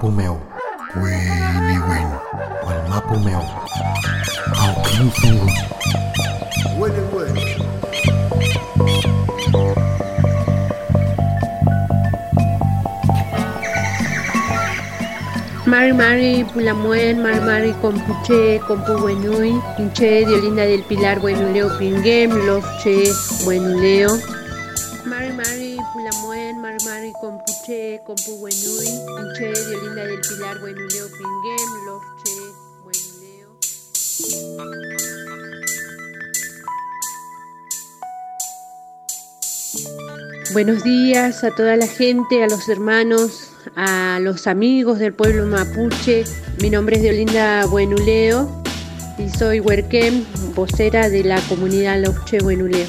Mapumeo, Weni Wen, Wal Mapumeo, Aukin Fungu. Weni Wen. Mari Mari Pulamuen, Mari Mari Compuche, Compu Buenui, Inche, Diolinda del Pilar Buenuleo Pingem, Lofche Buenuleo. Mari Mari Pulamuen, Mari Mari Compuche, Compu Buenui, Inche, Diolinda del Pilar Buenuleo Pingem, Lofche Buenuleo. Buenos días a toda la gente, a los hermanos, a los amigos del pueblo mapuche. Mi nombre es Diolinda Buenuleo y soy huerquén, vocera de la comunidad Lofche Buenuleo.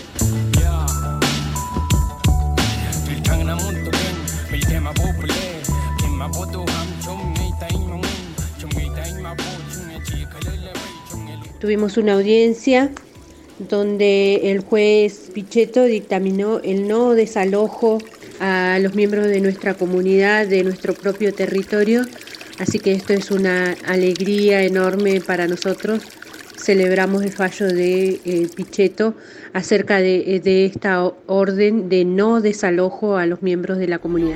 Tuvimos una audiencia donde el juez Pichetto dictaminó el no desalojo a los miembros de nuestra comunidad, de nuestro propio territorio, así que esto es una alegría enorme para nosotros. Celebramos el fallo de Pichetto acerca de esta orden de no desalojo a los miembros de la comunidad.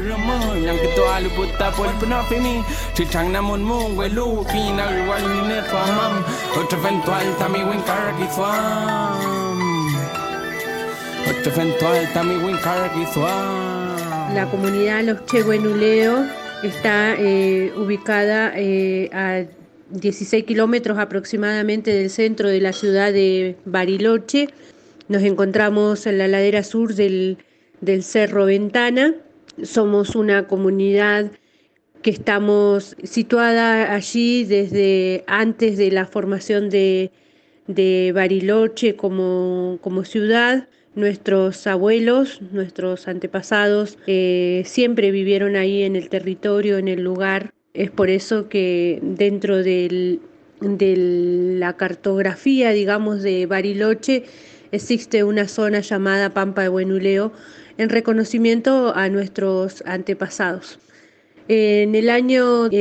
La comunidad Lofche Buenuleo está ubicada a 16 kilómetros aproximadamente del centro de la ciudad de Bariloche. Nos encontramos en la ladera sur del Cerro Ventana. Somos una comunidad que estamos situada allí desde antes de la formación de Bariloche como ciudad. Nuestros abuelos, nuestros antepasados, siempre vivieron ahí en el territorio, en el lugar. Es por eso que dentro de la cartografía, digamos, de Bariloche, existe una zona llamada Pampa de Buenuleo en reconocimiento a nuestros antepasados. En el año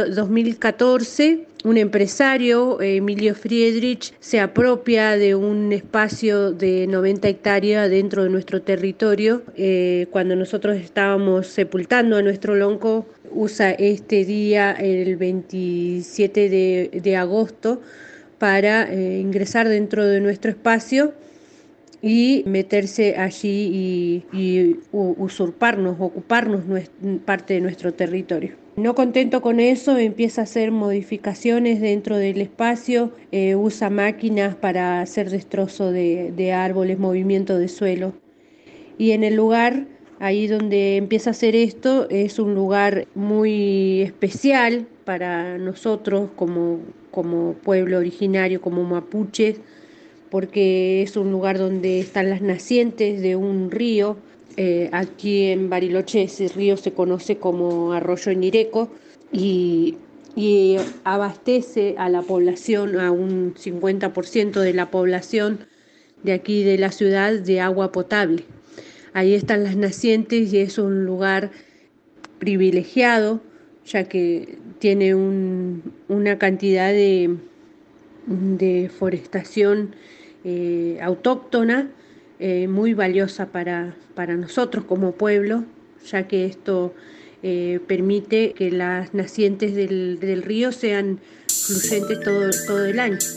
2014, un empresario, Emilio Friedrich, se apropia de un espacio de 90 hectáreas dentro de nuestro territorio. Cuando nosotros estábamos sepultando a nuestro lonco, usa este día, el 27 de agosto, para ingresar dentro de nuestro espacio y meterse allí y usurparnos, ocuparnos parte de nuestro territorio. No contento con eso, empieza a hacer modificaciones dentro del espacio, usa máquinas para hacer destrozo de árboles, movimiento de suelo. Y en el lugar, ahí donde empieza a hacer esto, es un lugar muy especial para nosotros como pueblo originario, como mapuches, porque es un lugar donde están las nacientes de un río. Aquí en Bariloche ese río se conoce como Arroyo Ñireco y abastece a la población, a un 50% de la población de aquí de la ciudad, de agua potable. Ahí están las nacientes y es un lugar privilegiado, ya que tiene una cantidad de forestación autóctona muy valiosa para nosotros como pueblo, ya que esto permite que las nacientes del río sean fluyentes todo el año.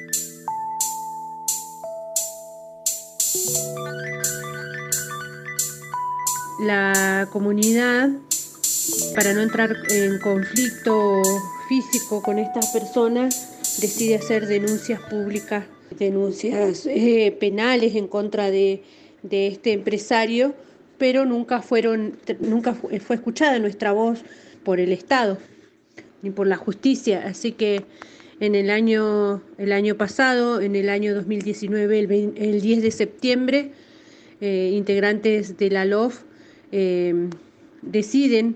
La comunidad, para no entrar en conflicto físico con estas personas, decide hacer denuncias públicas, denuncias penales en contra de este empresario, pero nunca fue escuchada nuestra voz por el Estado ni por la justicia. Así que en el año pasado, en el año 2019, el 10 de septiembre, integrantes de la LOF deciden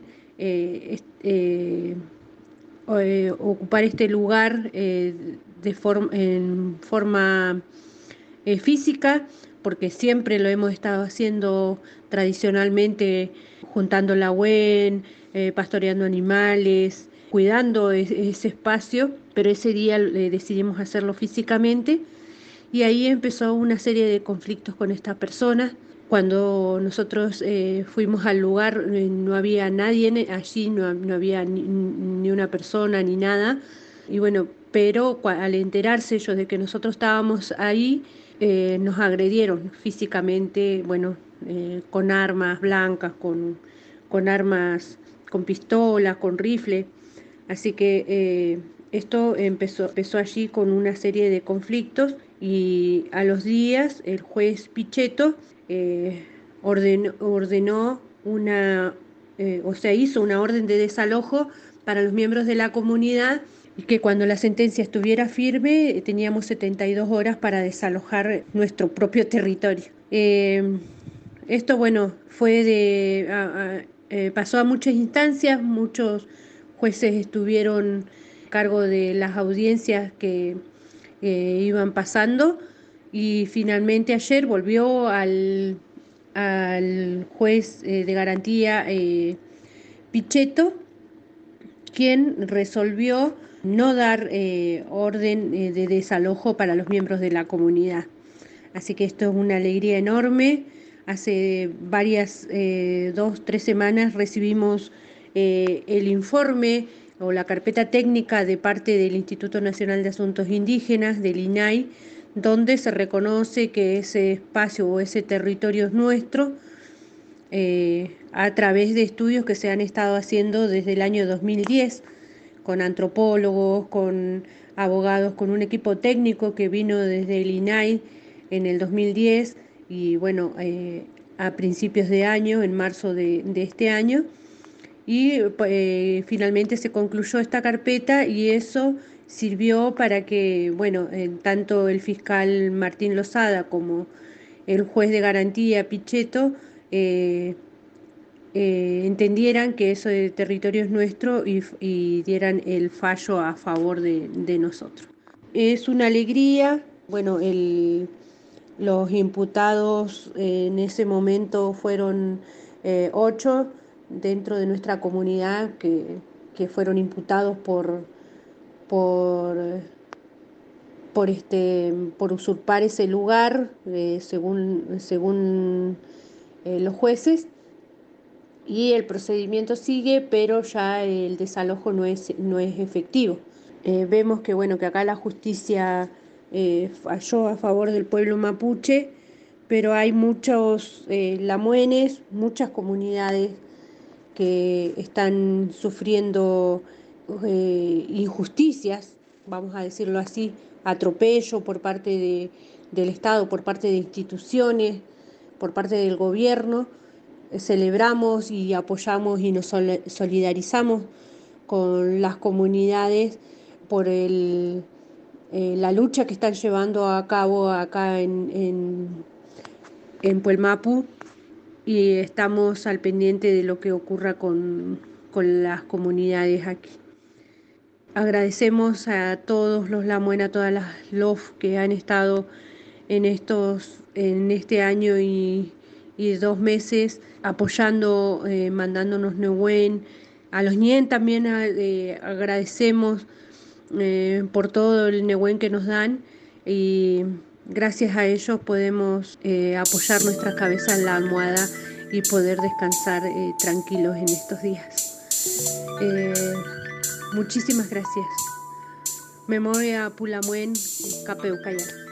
ocupar este lugar en forma física porque siempre lo hemos estado haciendo tradicionalmente, juntando la huen, pastoreando animales, cuidando ese espacio, pero ese día decidimos hacerlo físicamente y ahí empezó una serie de conflictos con estas personas. Cuando nosotros fuimos al lugar no había nadie allí, no había ni una persona ni nada. Y bueno, pero al enterarse ellos de que nosotros estábamos ahí, nos agredieron físicamente, bueno, con armas blancas, con armas, con pistolas, con rifle. Así que esto empezó allí con una serie de conflictos y a los días el juez Pichetto ordenó hizo una orden de desalojo para los miembros de la comunidad y que cuando la sentencia estuviera firme teníamos 72 horas para desalojar nuestro propio territorio. Esto, bueno, pasó a muchas instancias, muchos jueces estuvieron a cargo de las audiencias que iban pasando y finalmente ayer volvió al juez de garantía Pichetto, quien resolvió no dar orden de desalojo para los miembros de la comunidad. Así que esto es una alegría enorme. Hace 2-3 semanas recibimos el informe o la carpeta técnica de parte del Instituto Nacional de Asuntos Indígenas, del INAI, donde se reconoce que ese espacio o ese territorio es nuestro, a través de estudios que se han estado haciendo desde el año 2010, con antropólogos, con abogados, con un equipo técnico que vino desde el INAI en el 2010 y bueno, a principios de año, en marzo de este año, y finalmente se concluyó esta carpeta y eso sirvió para que, bueno, tanto el fiscal Martín Lozada como el juez de garantía Pichetto entendieran que ese territorio es nuestro y dieran el fallo a favor de nosotros. Es una alegría, bueno, los imputados en ese momento fueron 8 dentro de nuestra comunidad que fueron imputados por usurpar ese lugar, según los jueces, y el procedimiento sigue, pero ya el desalojo no es efectivo. Vemos que bueno, que acá la justicia falló a favor del pueblo mapuche, pero hay muchos lamuenes, muchas comunidades que están sufriendo injusticias, vamos a decirlo así, atropello por parte del Estado, por parte de instituciones, por parte del gobierno. Celebramos y apoyamos y nos solidarizamos con las comunidades por la lucha que están llevando a cabo acá en Puelmapu, y estamos al pendiente de lo que ocurra con las comunidades aquí. Agradecemos a todos los Lamuen, a todas las LOF que han estado en este año y 2 meses apoyando, mandándonos Nehuen. A los Nien también agradecemos por todo el Nehuen que nos dan, y gracias a ellos podemos apoyar nuestra cabeza en la almohada y poder descansar tranquilos en estos días. Muchísimas gracias. Memoria Pulamuen, Capeucaya.